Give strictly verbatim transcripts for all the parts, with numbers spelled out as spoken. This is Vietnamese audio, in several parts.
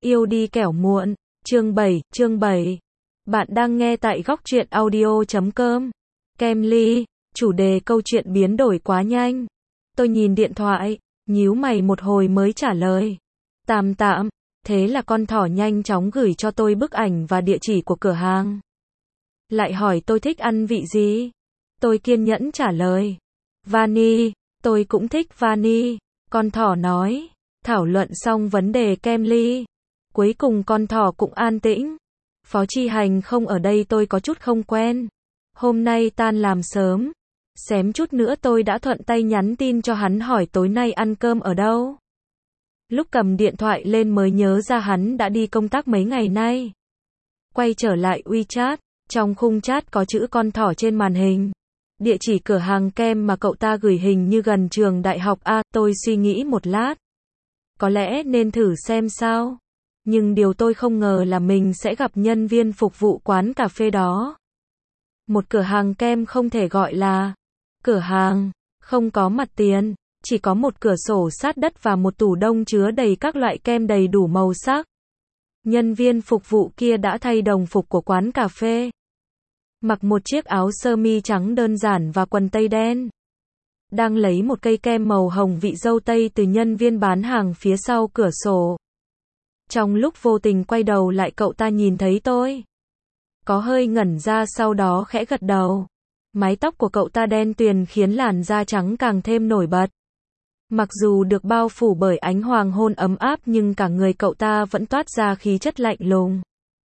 Yêu đi kẻo muộn. Chương bảy, chương bảy. Bạn đang nghe tại góc truyện audio chấm com. Kemly, chủ đề câu chuyện biến đổi quá nhanh. Tôi nhìn điện thoại, nhíu mày một hồi mới trả lời. Tạm tạm, thế là con thỏ nhanh chóng gửi cho tôi bức ảnh và địa chỉ của cửa hàng. Lại hỏi tôi thích ăn vị gì? Tôi kiên nhẫn trả lời. Vani, tôi cũng thích vani. Con thỏ nói. Thảo luận xong vấn đề Kemly. Cuối cùng con thỏ cũng an tĩnh. Phó Chi Hành không ở đây tôi có chút không quen. Hôm nay tan làm sớm. Xém chút nữa tôi đã thuận tay nhắn tin cho hắn hỏi tối nay ăn cơm ở đâu. Lúc cầm điện thoại lên mới nhớ ra hắn đã đi công tác mấy ngày nay. Quay trở lại WeChat, trong khung chat có chữ con thỏ trên màn hình. Địa chỉ cửa hàng kem mà cậu ta gửi hình như gần trường đại học A, tôi suy nghĩ một lát. Có lẽ nên thử xem sao. Nhưng điều tôi không ngờ là mình sẽ gặp nhân viên phục vụ quán cà phê đó. Một cửa hàng kem không thể gọi là cửa hàng, không có mặt tiền, chỉ có một cửa sổ sát đất và một tủ đông chứa đầy các loại kem đầy đủ màu sắc. Nhân viên phục vụ kia đã thay đồng phục của quán cà phê. Mặc một chiếc áo sơ mi trắng đơn giản và quần tây đen. Đang lấy một cây kem màu hồng vị dâu tây từ nhân viên bán hàng phía sau cửa sổ. Trong lúc vô tình quay đầu lại cậu ta nhìn thấy tôi. Có hơi ngẩn ra sau đó khẽ gật đầu. Mái tóc của cậu ta đen tuyền khiến làn da trắng càng thêm nổi bật. Mặc dù được bao phủ bởi ánh hoàng hôn ấm áp nhưng cả người cậu ta vẫn toát ra khí chất lạnh lùng.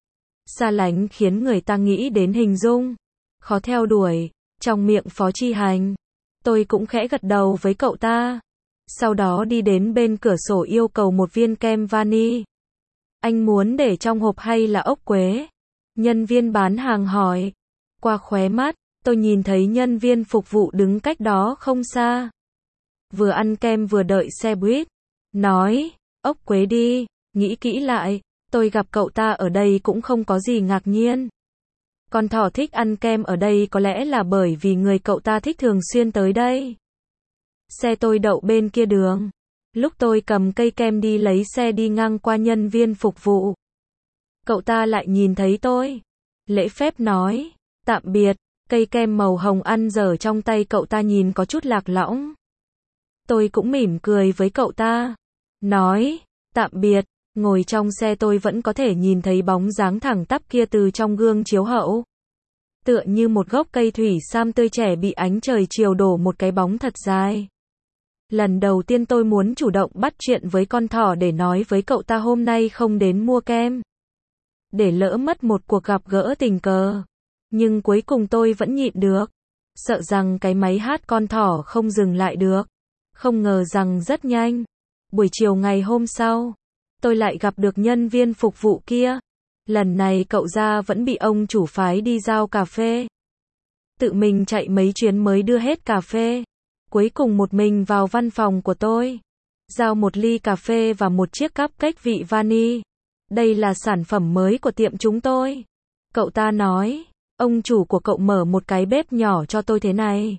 Xa lánh khiến người ta nghĩ đến hình dung. Khó theo đuổi. Trong miệng Phó Chi Hành. Tôi cũng khẽ gật đầu với cậu ta. Sau đó đi đến bên cửa sổ yêu cầu một viên kem vani. Anh muốn để trong hộp hay là ốc quế? Nhân viên bán hàng hỏi. Qua khóe mắt, tôi nhìn thấy nhân viên phục vụ đứng cách đó không xa. Vừa ăn kem vừa đợi xe buýt. Nói, ốc quế đi. Nghĩ kỹ lại, tôi gặp cậu ta ở đây cũng không có gì ngạc nhiên. Con thỏ thích ăn kem ở đây có lẽ là bởi vì người cậu ta thích thường xuyên tới đây. Xe tôi đậu bên kia đường. Lúc tôi cầm cây kem đi lấy xe đi ngang qua nhân viên phục vụ. Cậu ta lại nhìn thấy tôi. Lễ phép nói, tạm biệt, cây kem màu hồng ăn dở trong tay cậu ta nhìn có chút lạc lõng. Tôi cũng mỉm cười với cậu ta. Nói, tạm biệt, ngồi trong xe tôi vẫn có thể nhìn thấy bóng dáng thẳng tắp kia từ trong gương chiếu hậu. Tựa như một gốc cây thủy sam tươi trẻ bị ánh trời chiều đổ một cái bóng thật dài. Lần đầu tiên tôi muốn chủ động bắt chuyện với con thỏ để nói với cậu ta hôm nay không đến mua kem. Để lỡ mất một cuộc gặp gỡ tình cờ. Nhưng cuối cùng tôi vẫn nhịn được. Sợ rằng cái máy hát con thỏ không dừng lại được. Không ngờ rằng rất nhanh. Buổi chiều ngày hôm sau, tôi lại gặp được nhân viên phục vụ kia. Lần này cậu ra vẫn bị ông chủ phái đi giao cà phê. Tự mình chạy mấy chuyến mới đưa hết cà phê. Cuối cùng một mình vào văn phòng của tôi. Giao một ly cà phê và một chiếc cupcake vị vani. Đây là sản phẩm mới của tiệm chúng tôi. Cậu ta nói, ông chủ của cậu mở một cái bếp nhỏ cho tôi thế này.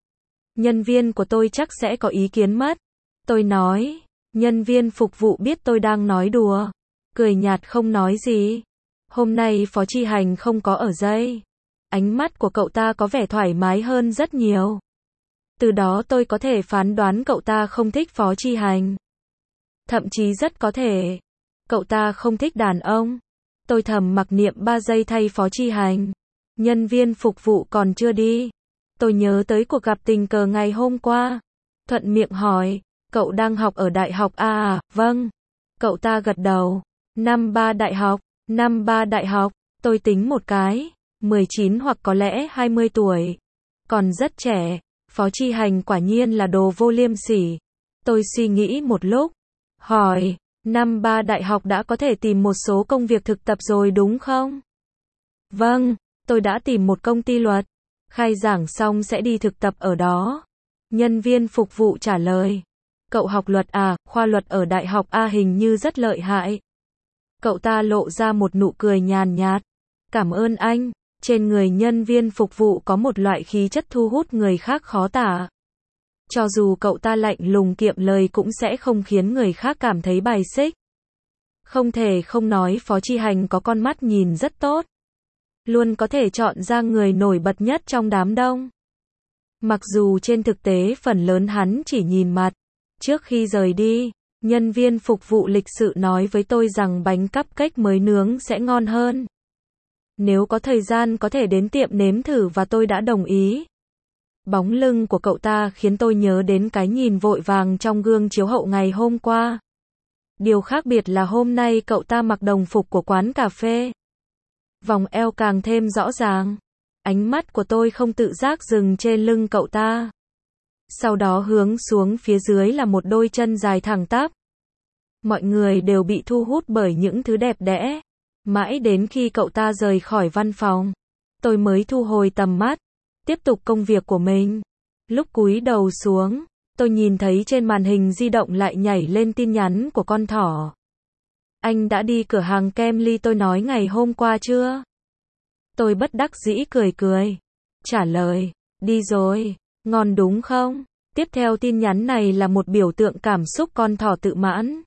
Nhân viên của tôi chắc sẽ có ý kiến mất. Tôi nói, nhân viên phục vụ biết tôi đang nói đùa. Cười nhạt không nói gì. Hôm nay Phó Chi Hành không có ở đây. Ánh mắt của cậu ta có vẻ thoải mái hơn rất nhiều. Từ đó tôi có thể phán đoán cậu ta không thích Phó Chi Hành. Thậm chí rất có thể, cậu ta không thích đàn ông. Tôi thầm mặc niệm ba giây thay Phó Chi Hành. Nhân viên phục vụ còn chưa đi. Tôi nhớ tới cuộc gặp tình cờ ngày hôm qua. Thuận miệng hỏi, cậu đang học ở đại học A à? Vâng. Cậu ta gật đầu. Năm ba đại học, năm ba đại học, tôi tính một cái, mười chín hoặc có lẽ hai mươi tuổi. Còn rất trẻ. Phó Chi Hành quả nhiên là đồ vô liêm sỉ. Tôi suy nghĩ một lúc. Hỏi, năm ba đại học đã có thể tìm một số công việc thực tập rồi đúng không? Vâng, tôi đã tìm một công ty luật. Khai giảng xong sẽ đi thực tập ở đó. Nhân viên phục vụ trả lời. Cậu học luật à, khoa luật ở đại học A hình như rất lợi hại. Cậu ta lộ ra một nụ cười nhàn nhạt. Cảm ơn anh. Trên người nhân viên phục vụ có một loại khí chất thu hút người khác khó tả. Cho dù cậu ta lạnh lùng kiệm lời cũng sẽ không khiến người khác cảm thấy bài xích. Không thể không nói Phó Chi Hành có con mắt nhìn rất tốt. Luôn có thể chọn ra người nổi bật nhất trong đám đông. Mặc dù trên thực tế phần lớn hắn chỉ nhìn mặt. Trước khi rời đi, nhân viên phục vụ lịch sự nói với tôi rằng bánh cupcake mới nướng sẽ ngon hơn. Nếu có thời gian có thể đến tiệm nếm thử và tôi đã đồng ý. Bóng lưng của cậu ta khiến tôi nhớ đến cái nhìn vội vàng trong gương chiếu hậu ngày hôm qua. Điều khác biệt là hôm nay cậu ta mặc đồng phục của quán cà phê. Vòng eo càng thêm rõ ràng. Ánh mắt của tôi không tự giác dừng trên lưng cậu ta. Sau đó hướng xuống phía dưới là một đôi chân dài thẳng tắp. Mọi người đều bị thu hút bởi những thứ đẹp đẽ. Mãi đến khi cậu ta rời khỏi văn phòng, tôi mới thu hồi tầm mắt, tiếp tục công việc của mình. Lúc cúi đầu xuống, tôi nhìn thấy trên màn hình di động lại nhảy lên tin nhắn của con thỏ. Anh đã đi cửa hàng kem ly tôi nói ngày hôm qua chưa? Tôi bất đắc dĩ cười cười. Trả lời, đi rồi, ngon đúng không? Tiếp theo tin nhắn này là một biểu tượng cảm xúc con thỏ tự mãn.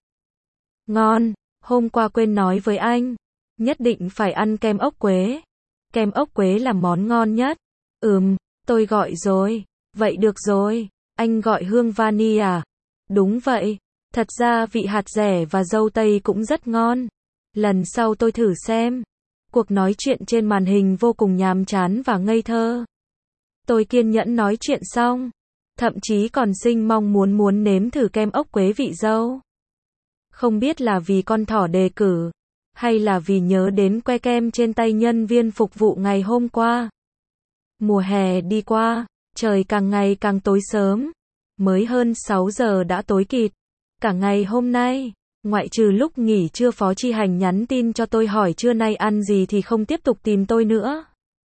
Ngon, hôm qua quên nói với anh. Nhất định phải ăn kem ốc quế. Kem ốc quế là món ngon nhất. Ừm, tôi gọi rồi. Vậy được rồi, anh gọi hương vani à? Đúng vậy. Thật ra vị hạt dẻ và dâu tây cũng rất ngon. Lần sau tôi thử xem. Cuộc nói chuyện trên màn hình vô cùng nhàm chán và ngây thơ. Tôi kiên nhẫn nói chuyện xong. Thậm chí còn sinh mong muốn muốn nếm thử kem ốc quế vị dâu. Không biết là vì con thỏ đề cử, hay là vì nhớ đến que kem trên tay nhân viên phục vụ ngày hôm qua. Mùa hè đi qua, trời càng ngày càng tối sớm. Mới hơn sáu giờ đã tối kịt. Cả ngày hôm nay, ngoại trừ lúc nghỉ trưa Phó Chi Hành nhắn tin cho tôi hỏi trưa nay ăn gì thì không tiếp tục tìm tôi nữa.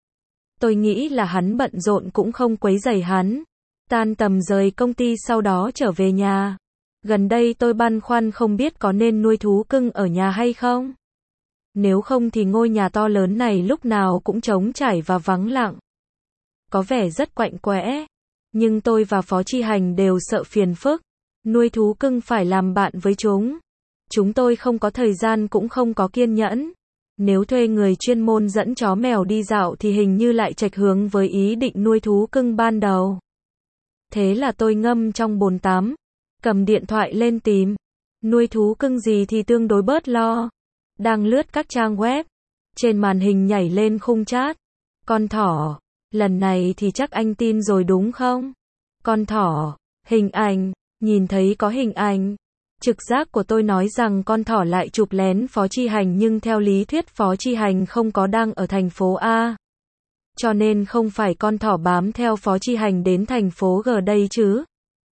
Tôi nghĩ là hắn bận rộn cũng không quấy rầy hắn. Tan tầm rời công ty sau đó trở về nhà. Gần đây tôi băn khoăn không biết có nên nuôi thú cưng ở nhà hay không. Nếu không thì ngôi nhà to lớn này lúc nào cũng trống trải và vắng lặng. Có vẻ rất quạnh quẽ. Nhưng tôi và Phó Chi Hành đều sợ phiền phức. Nuôi thú cưng phải làm bạn với chúng. Chúng tôi không có thời gian cũng không có kiên nhẫn. Nếu thuê người chuyên môn dẫn chó mèo đi dạo thì hình như lại chệch hướng với ý định nuôi thú cưng ban đầu. Thế là tôi ngâm trong bồn tắm. Cầm điện thoại lên tìm. Nuôi thú cưng gì thì tương đối bớt lo. Đang lướt các trang web. Trên màn hình nhảy lên khung chat. Con thỏ. Lần này thì chắc anh tin rồi đúng không? Con thỏ. Hình ảnh. Nhìn thấy có hình ảnh. Trực giác của tôi nói rằng con thỏ lại chụp lén Phó Chi Hành, nhưng theo lý thuyết Phó Chi Hành không có đang ở thành phố A. Cho nên không phải con thỏ bám theo Phó Chi Hành đến thành phố G đây chứ.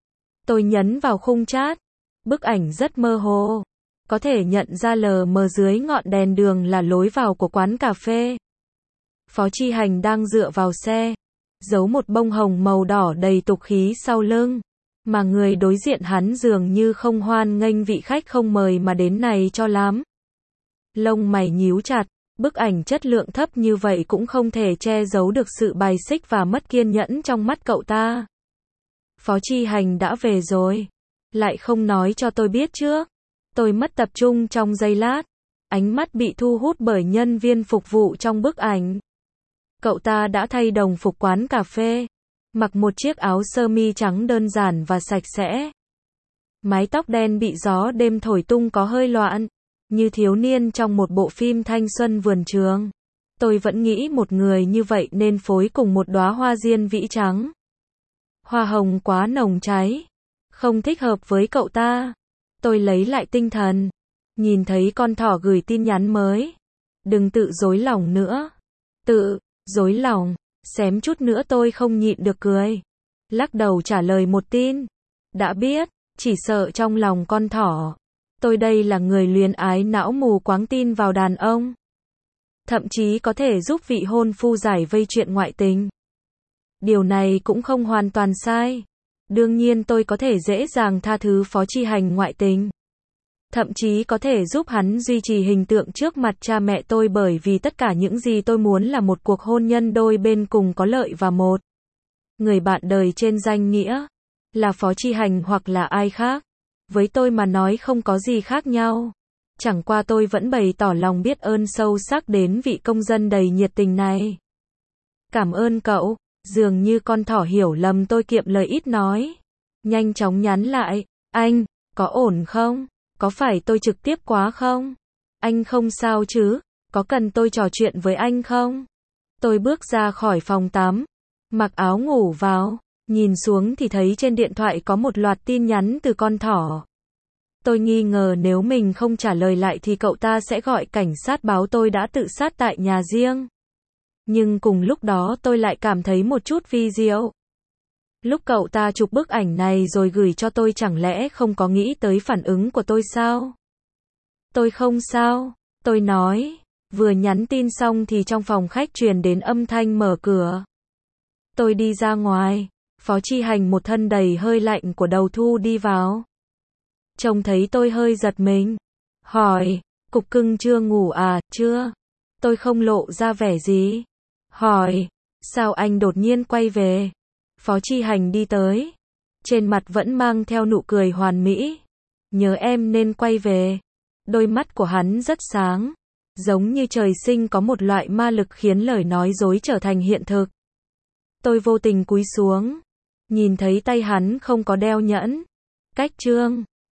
Tôi nhấn vào khung chat. Bức ảnh rất mơ hồ. Có thể nhận ra lờ mờ dưới ngọn đèn đường là lối vào của quán cà phê. Phó Chi Hành đang dựa vào xe. Giấu một bông hồng màu đỏ đầy tục khí sau lưng. Mà người đối diện hắn dường như không hoan nghênh vị khách không mời mà đến này cho lắm. Lông mày nhíu chặt. Bức ảnh chất lượng thấp như vậy cũng không thể che giấu được sự bài xích và mất kiên nhẫn trong mắt cậu ta. Phó Chi Hành đã về rồi. Lại không nói cho tôi biết trước. Tôi mất tập trung trong giây lát. Ánh mắt bị thu hút bởi nhân viên phục vụ trong bức ảnh. Cậu ta đã thay đồng phục quán cà phê. Mặc một chiếc áo sơ mi trắng đơn giản và sạch sẽ. Mái tóc đen bị gió đêm thổi tung có hơi loạn. Như thiếu niên trong một bộ phim thanh xuân vườn trường. Tôi vẫn nghĩ một người như vậy nên phối cùng một đóa hoa diên vĩ trắng. Hoa hồng quá nồng cháy. Không thích hợp với cậu ta. Tôi lấy lại tinh thần. Nhìn thấy con thỏ gửi tin nhắn mới. Đừng tự dối lòng nữa. Tự dối lòng. Xém chút nữa tôi không nhịn được cười. Lắc đầu trả lời một tin. Đã biết, chỉ sợ trong lòng con thỏ. Tôi đây là người luyến ái não mù quáng tin vào đàn ông. Thậm chí có thể giúp vị hôn phu giải vây chuyện ngoại tình. Điều này cũng không hoàn toàn sai. Đương nhiên tôi có thể dễ dàng tha thứ Phó Chi Hành ngoại tình. Thậm chí có thể giúp hắn duy trì hình tượng trước mặt cha mẹ tôi, bởi vì tất cả những gì tôi muốn là một cuộc hôn nhân đôi bên cùng có lợi và một người bạn đời trên danh nghĩa. Là Phó Chi Hành hoặc là ai khác. Với tôi mà nói không có gì khác nhau. Chẳng qua tôi vẫn bày tỏ lòng biết ơn sâu sắc đến vị công dân đầy nhiệt tình này. Cảm ơn cậu, dường như con thỏ hiểu lầm tôi kiệm lời ít nói. Nhanh chóng nhắn lại, anh, có ổn không? Có phải tôi trực tiếp quá không? Anh không sao chứ? Có cần tôi trò chuyện với anh không? Tôi bước ra khỏi phòng tắm, mặc áo ngủ vào, nhìn xuống thì thấy trên điện thoại có một loạt tin nhắn từ con thỏ. Tôi nghi ngờ nếu mình không trả lời lại thì cậu ta sẽ gọi cảnh sát báo tôi đã tự sát tại nhà riêng. Nhưng cùng lúc đó tôi lại cảm thấy một chút vi diệu. Lúc cậu ta chụp bức ảnh này rồi gửi cho tôi chẳng lẽ không có nghĩ tới phản ứng của tôi sao? Tôi không sao, tôi nói. Vừa nhắn tin xong thì trong phòng khách truyền đến âm thanh mở cửa. Tôi đi ra ngoài, Phó Chi Hành một thân đầy hơi lạnh của đầu thu đi vào. Trông thấy tôi hơi giật mình. Hỏi, cục cưng chưa ngủ à, chưa? Tôi không lộ ra vẻ gì. Hỏi, sao anh đột nhiên quay về? Phó Chi Hành đi tới. Trên mặt vẫn mang theo nụ cười hoàn mỹ. Nhớ em nên quay về. Đôi mắt của hắn rất sáng. Giống như trời sinh có một loại ma lực khiến lời nói dối trở thành hiện thực. Tôi vô tình cúi xuống. Nhìn thấy tay hắn không có đeo nhẫn. Cách trương.